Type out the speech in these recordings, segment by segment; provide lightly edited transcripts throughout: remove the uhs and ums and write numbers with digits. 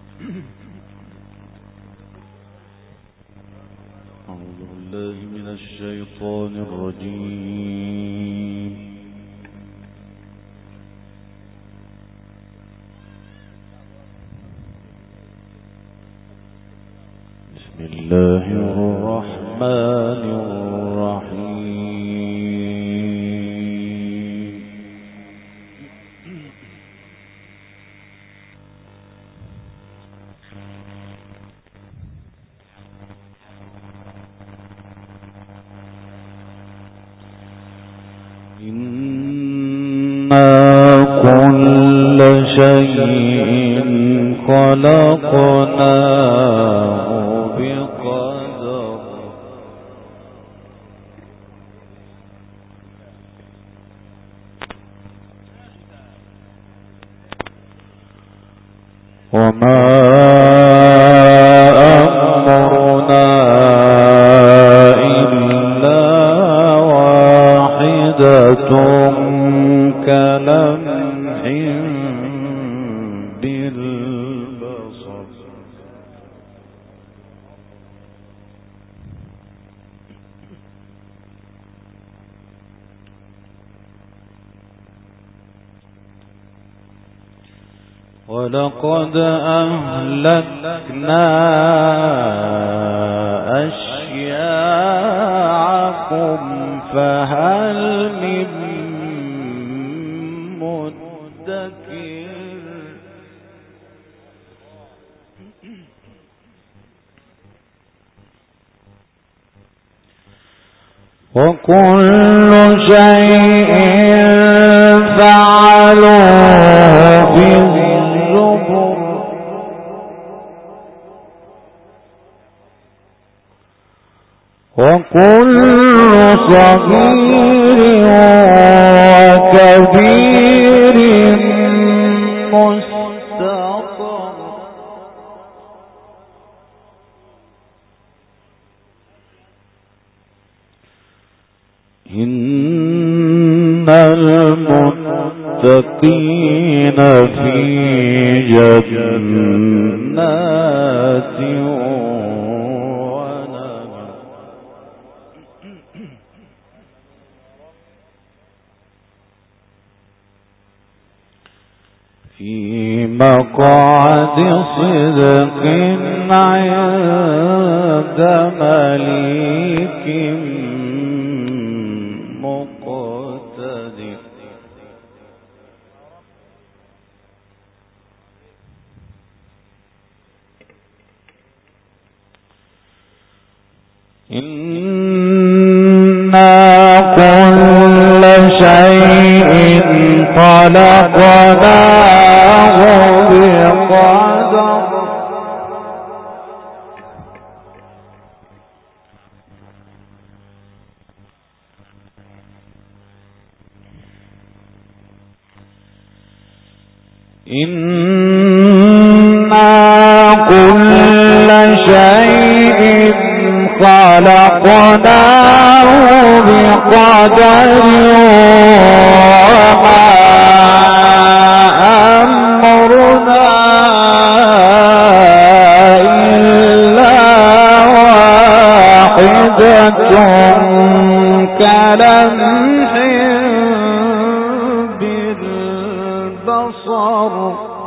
أعوذ بالله من الشيطان الرجيم. بسم الله الرحمن الرحيم. إنا كل شيء خلقناه بقدر وما أمرنا إلا واحدة كلمح بالبصر ولقد أهلكنا أشياعكم فهل من مدكر وكل شيء فعلوه في الزبر وكل صغير وكبير مستقر إن المتقين في جنات ونهر في مقعد صدق عند مليك مقتدر إنا كل شيء خلقناه بقدر إنا كل شيء خلقناه بقدر وما أمرنا إلا واحدة كلمح بالبصر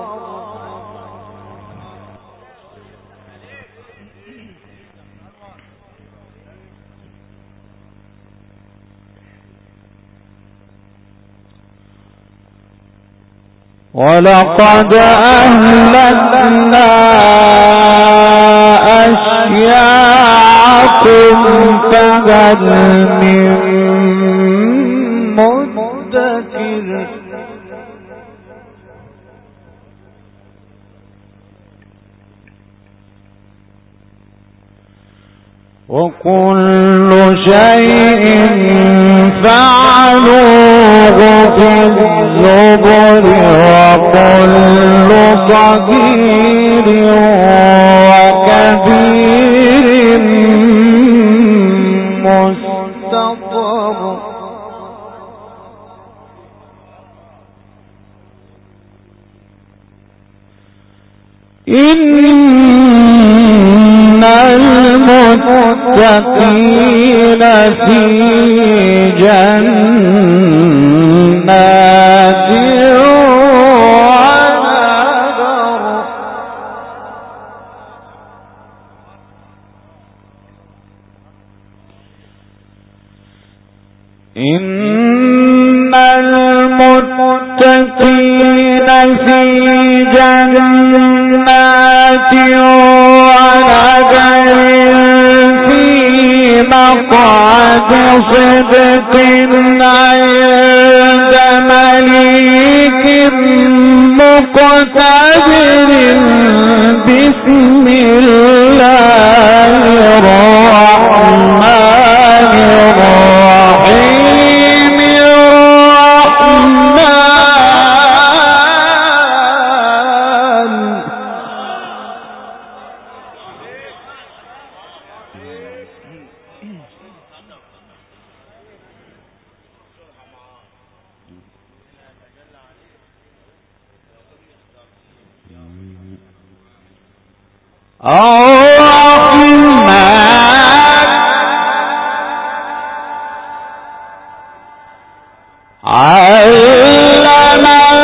ولقد أهلكنا أشياعكم فهل من مدكر وكل شيء فعلوه في الزبر وكل صغير وكبير مستطر إن المتقين في جنات ونهر إن المتقين في جنات ونهر في مقعد صدق عند مليك مقتدر بسم الله الرحمن الرحيم الرحمن علم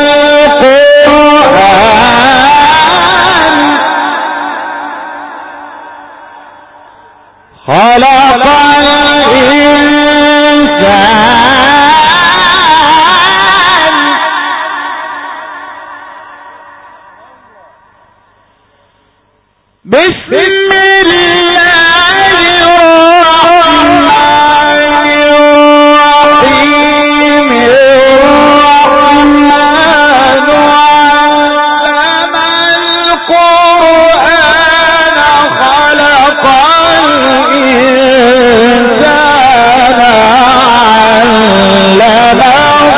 القرآن خلق الإنسان بسم الله الرحمن الرحيم الرحمن علم القرآن خلق الإنسان علمه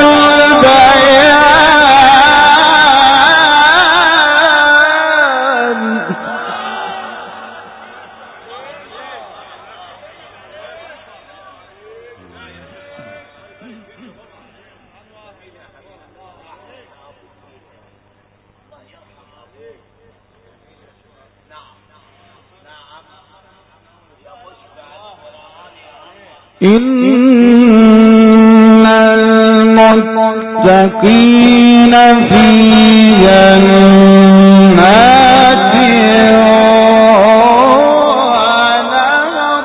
البيان إن المتقين في جنات ونهر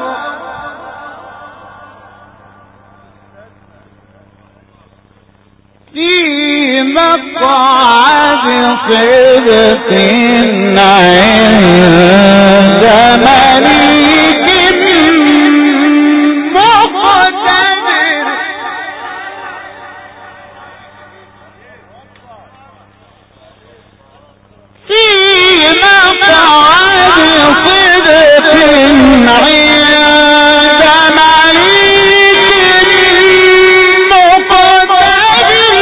في مقعد صدق عند مليك مقتدر في مقعد صدق عند مليك مقتدر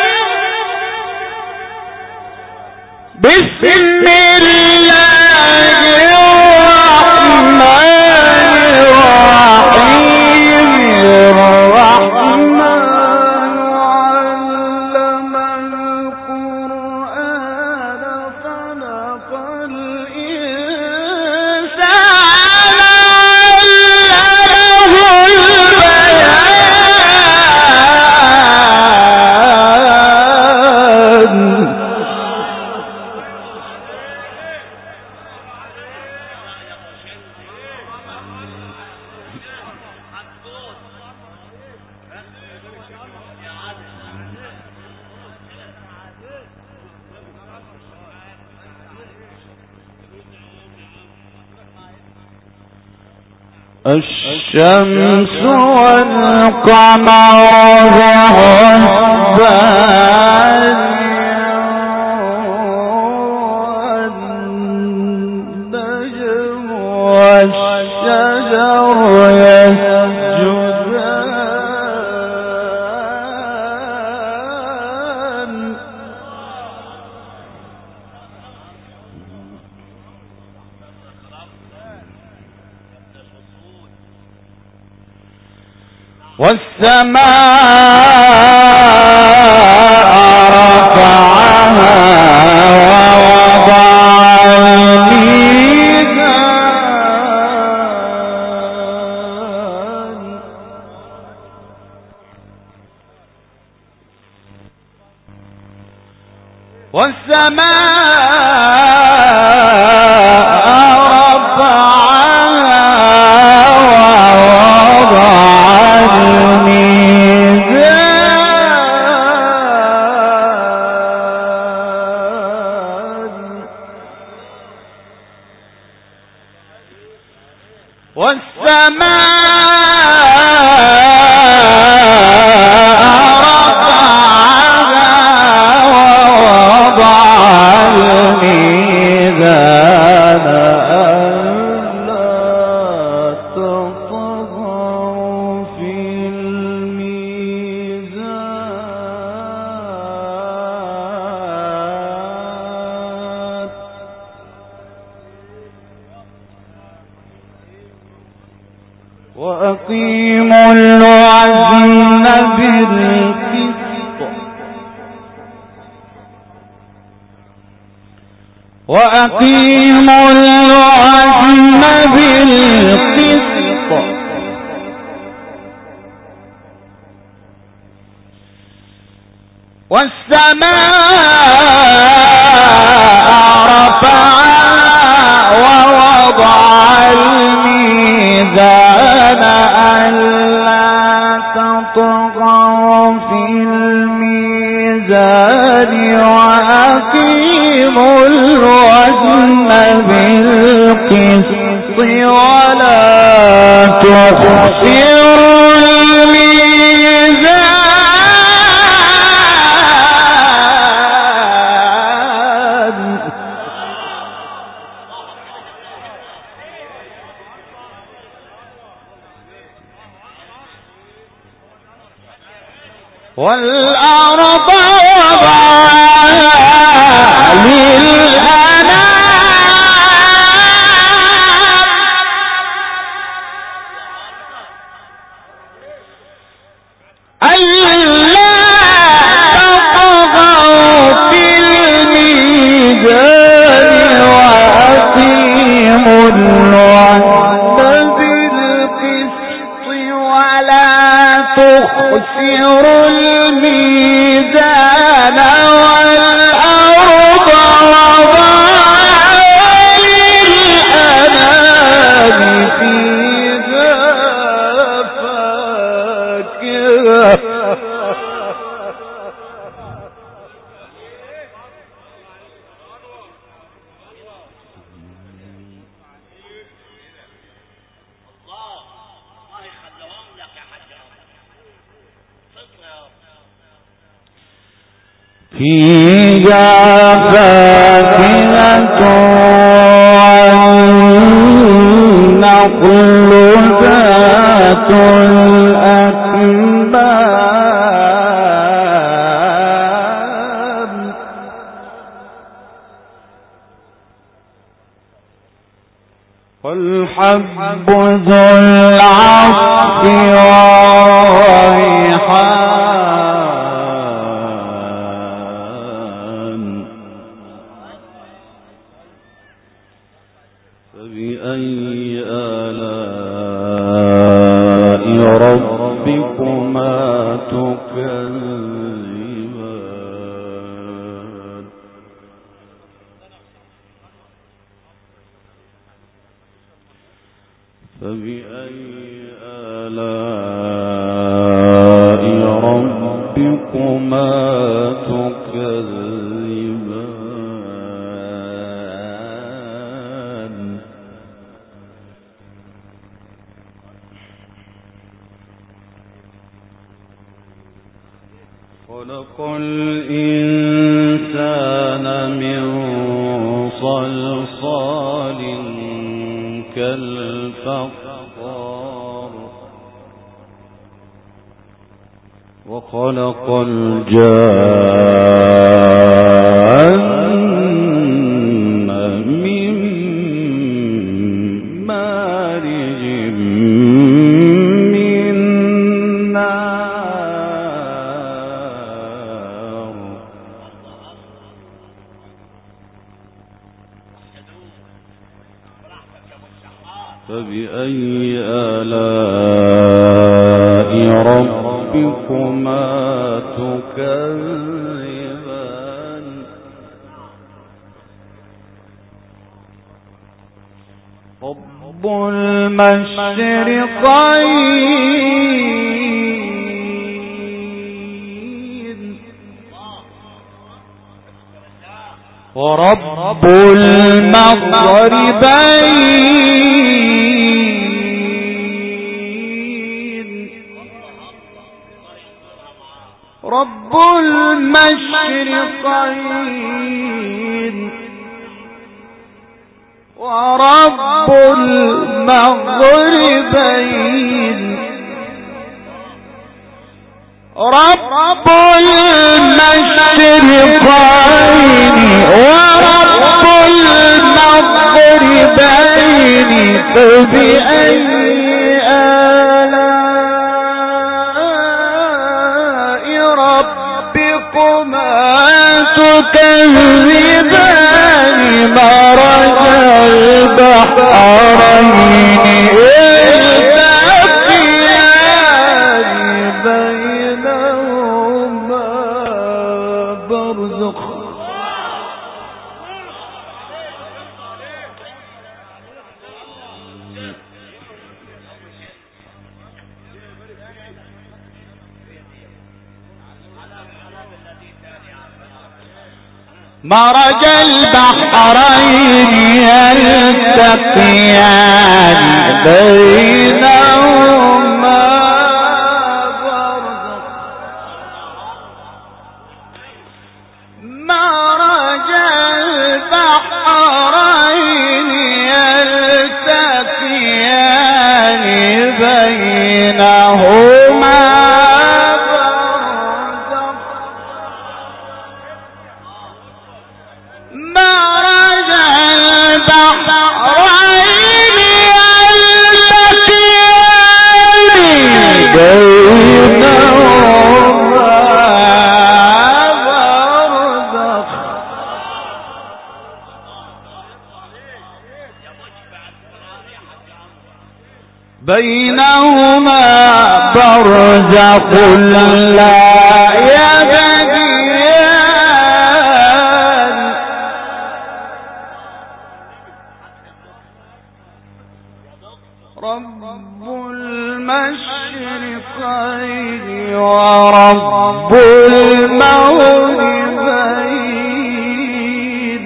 بسم الله الرحمن الرحيم الرحمن علم القرآن خلق الإنسان علمه البيان الشمس والقمر بحسبان والنجم والشجر يسجدان والسماء رفعها ووضع وأقيموا الوزن بالقسط وأقيموا الوزن بالقسط والسماء رفعها ووضع الميزان ألا تطغوا في الميزان وأقيموا الوزن بالقسط ولا تخسروا الميزان والأرض وضعها للأنام ألا تطغوا في الميزان وأقيموا الوزن بالقسط ولا تخسروا الميزان والأرض وضعها للأنام فيها فاكهة فيها فاكهة والنخل ذات الأكمام والحب ذو العصف والريحان فبأي آلاء ربكما تكذبان فبأي آلاء ربكما تكذبان خلق الإنسان من صلصال كالفخار وخلق الجان من مارج من نار فبأي آلاء ربكما تكذبان المشرقين ورب المغربين رب المشرقين ورب المغربين رب المشرقين ورب المغربين فبأي آلاء ربكما تكذبان مرج البحرين التقيان بينهما برزخ مرج البحرين يلتقيان بينهما برزخ مرج البحرين يلتقيان بينهما بينهما برزخ لا يبغيان رب المشرقين ورب المغربين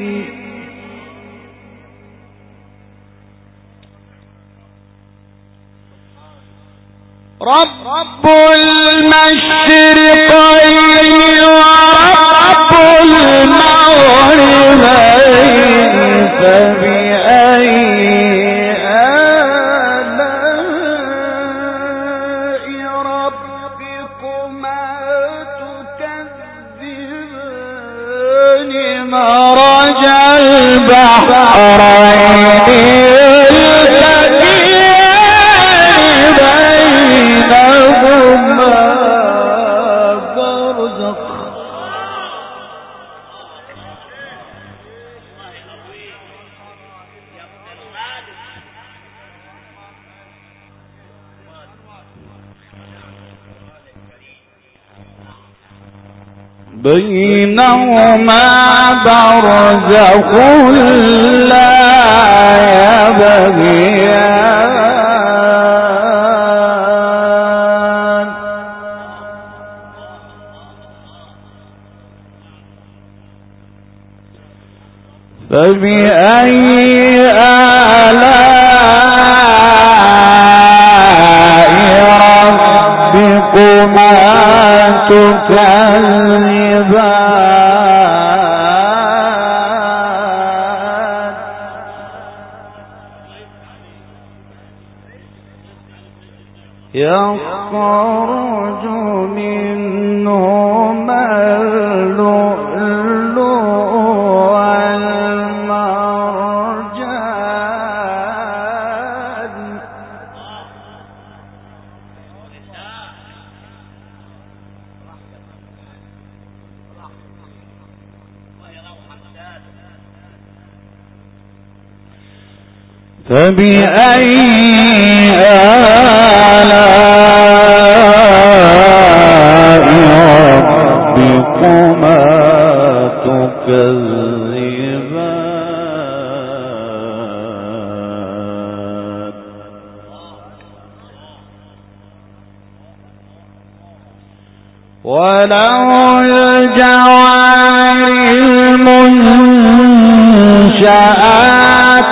رب المشرقين ورب المغربين فبأي آلاء ربكما تكذبان مرج البحرين بينهما برزخ لا يبغيان فبأي آلاء ربكما تكذبان يخرج منهما اللؤلؤ والمرجان فبأي آلاء ربكما تكذبان وله الجوار المنشآت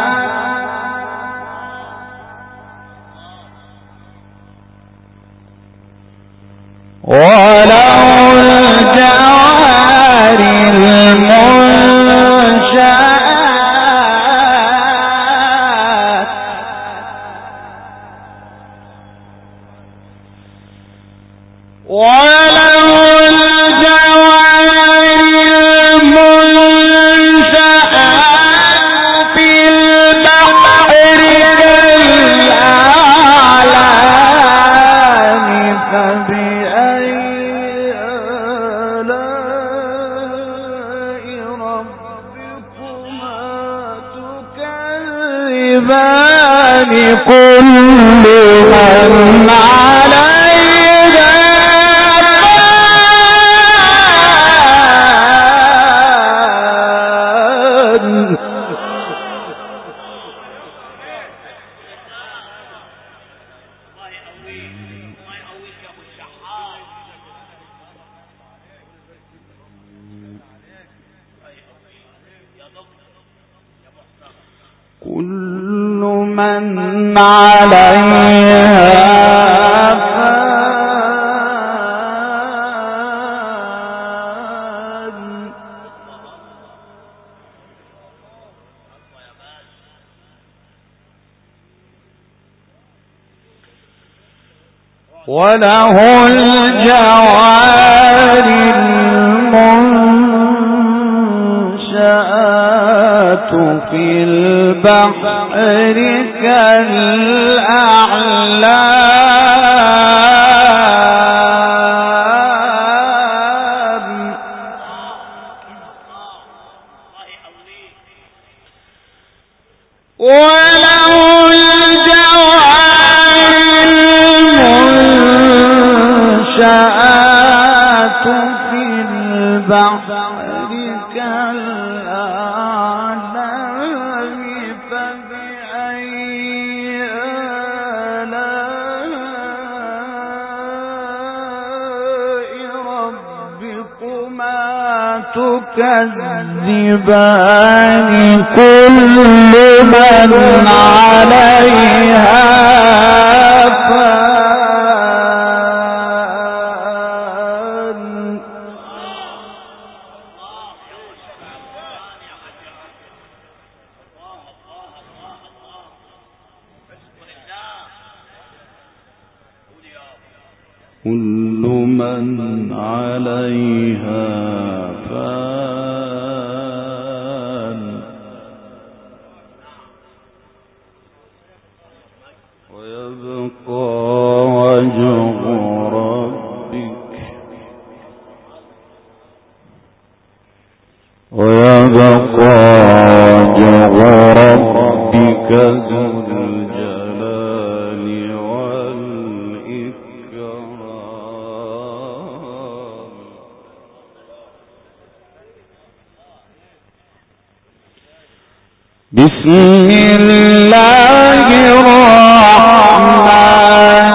كل من عليها كل من عليها فان وله الجوار المنشآت في البحر كالأعلام وله الجوار المنشآت في البحر كالأعلام فبأي آلاء ربكما تكذبان كل من عليها فان كل من عليها فان ويبقى وجه ربك ذو الجلال والإكرام بسم الله الرحمن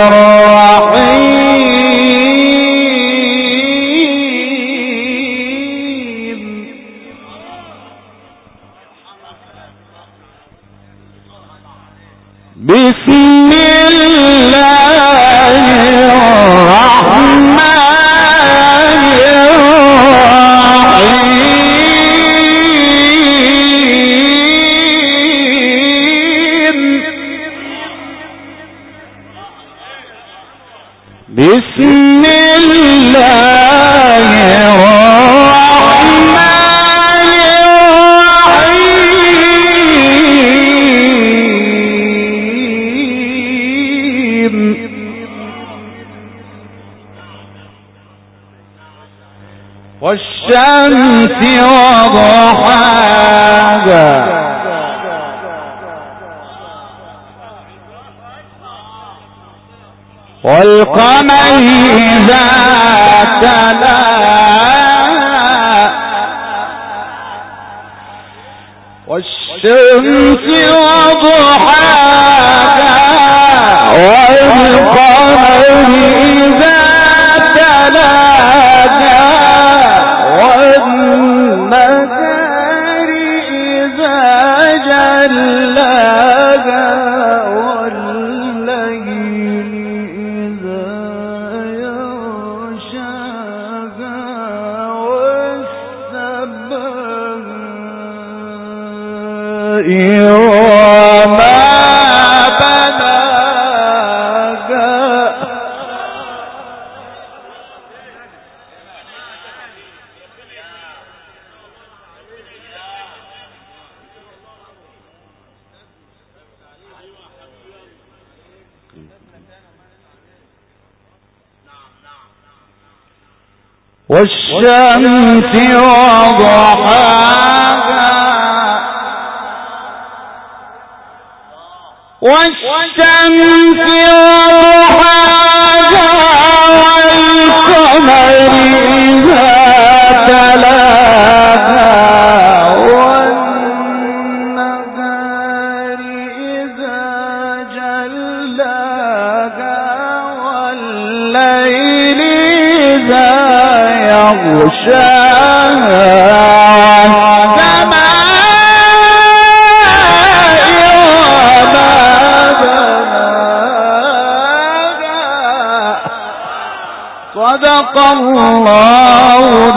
الرحيم بسم الله الرحمن بسم الله الرحمن الرحيم والشمس وضحاها والقمر إذا تلاها والشمس وضحاها والقمر إذا تلاها وما بناها والشمس وضحاها والشمس وضحاها والقمر إذا تلاها والنهار إذا جلاها والليل إذا يغشاها صدق الله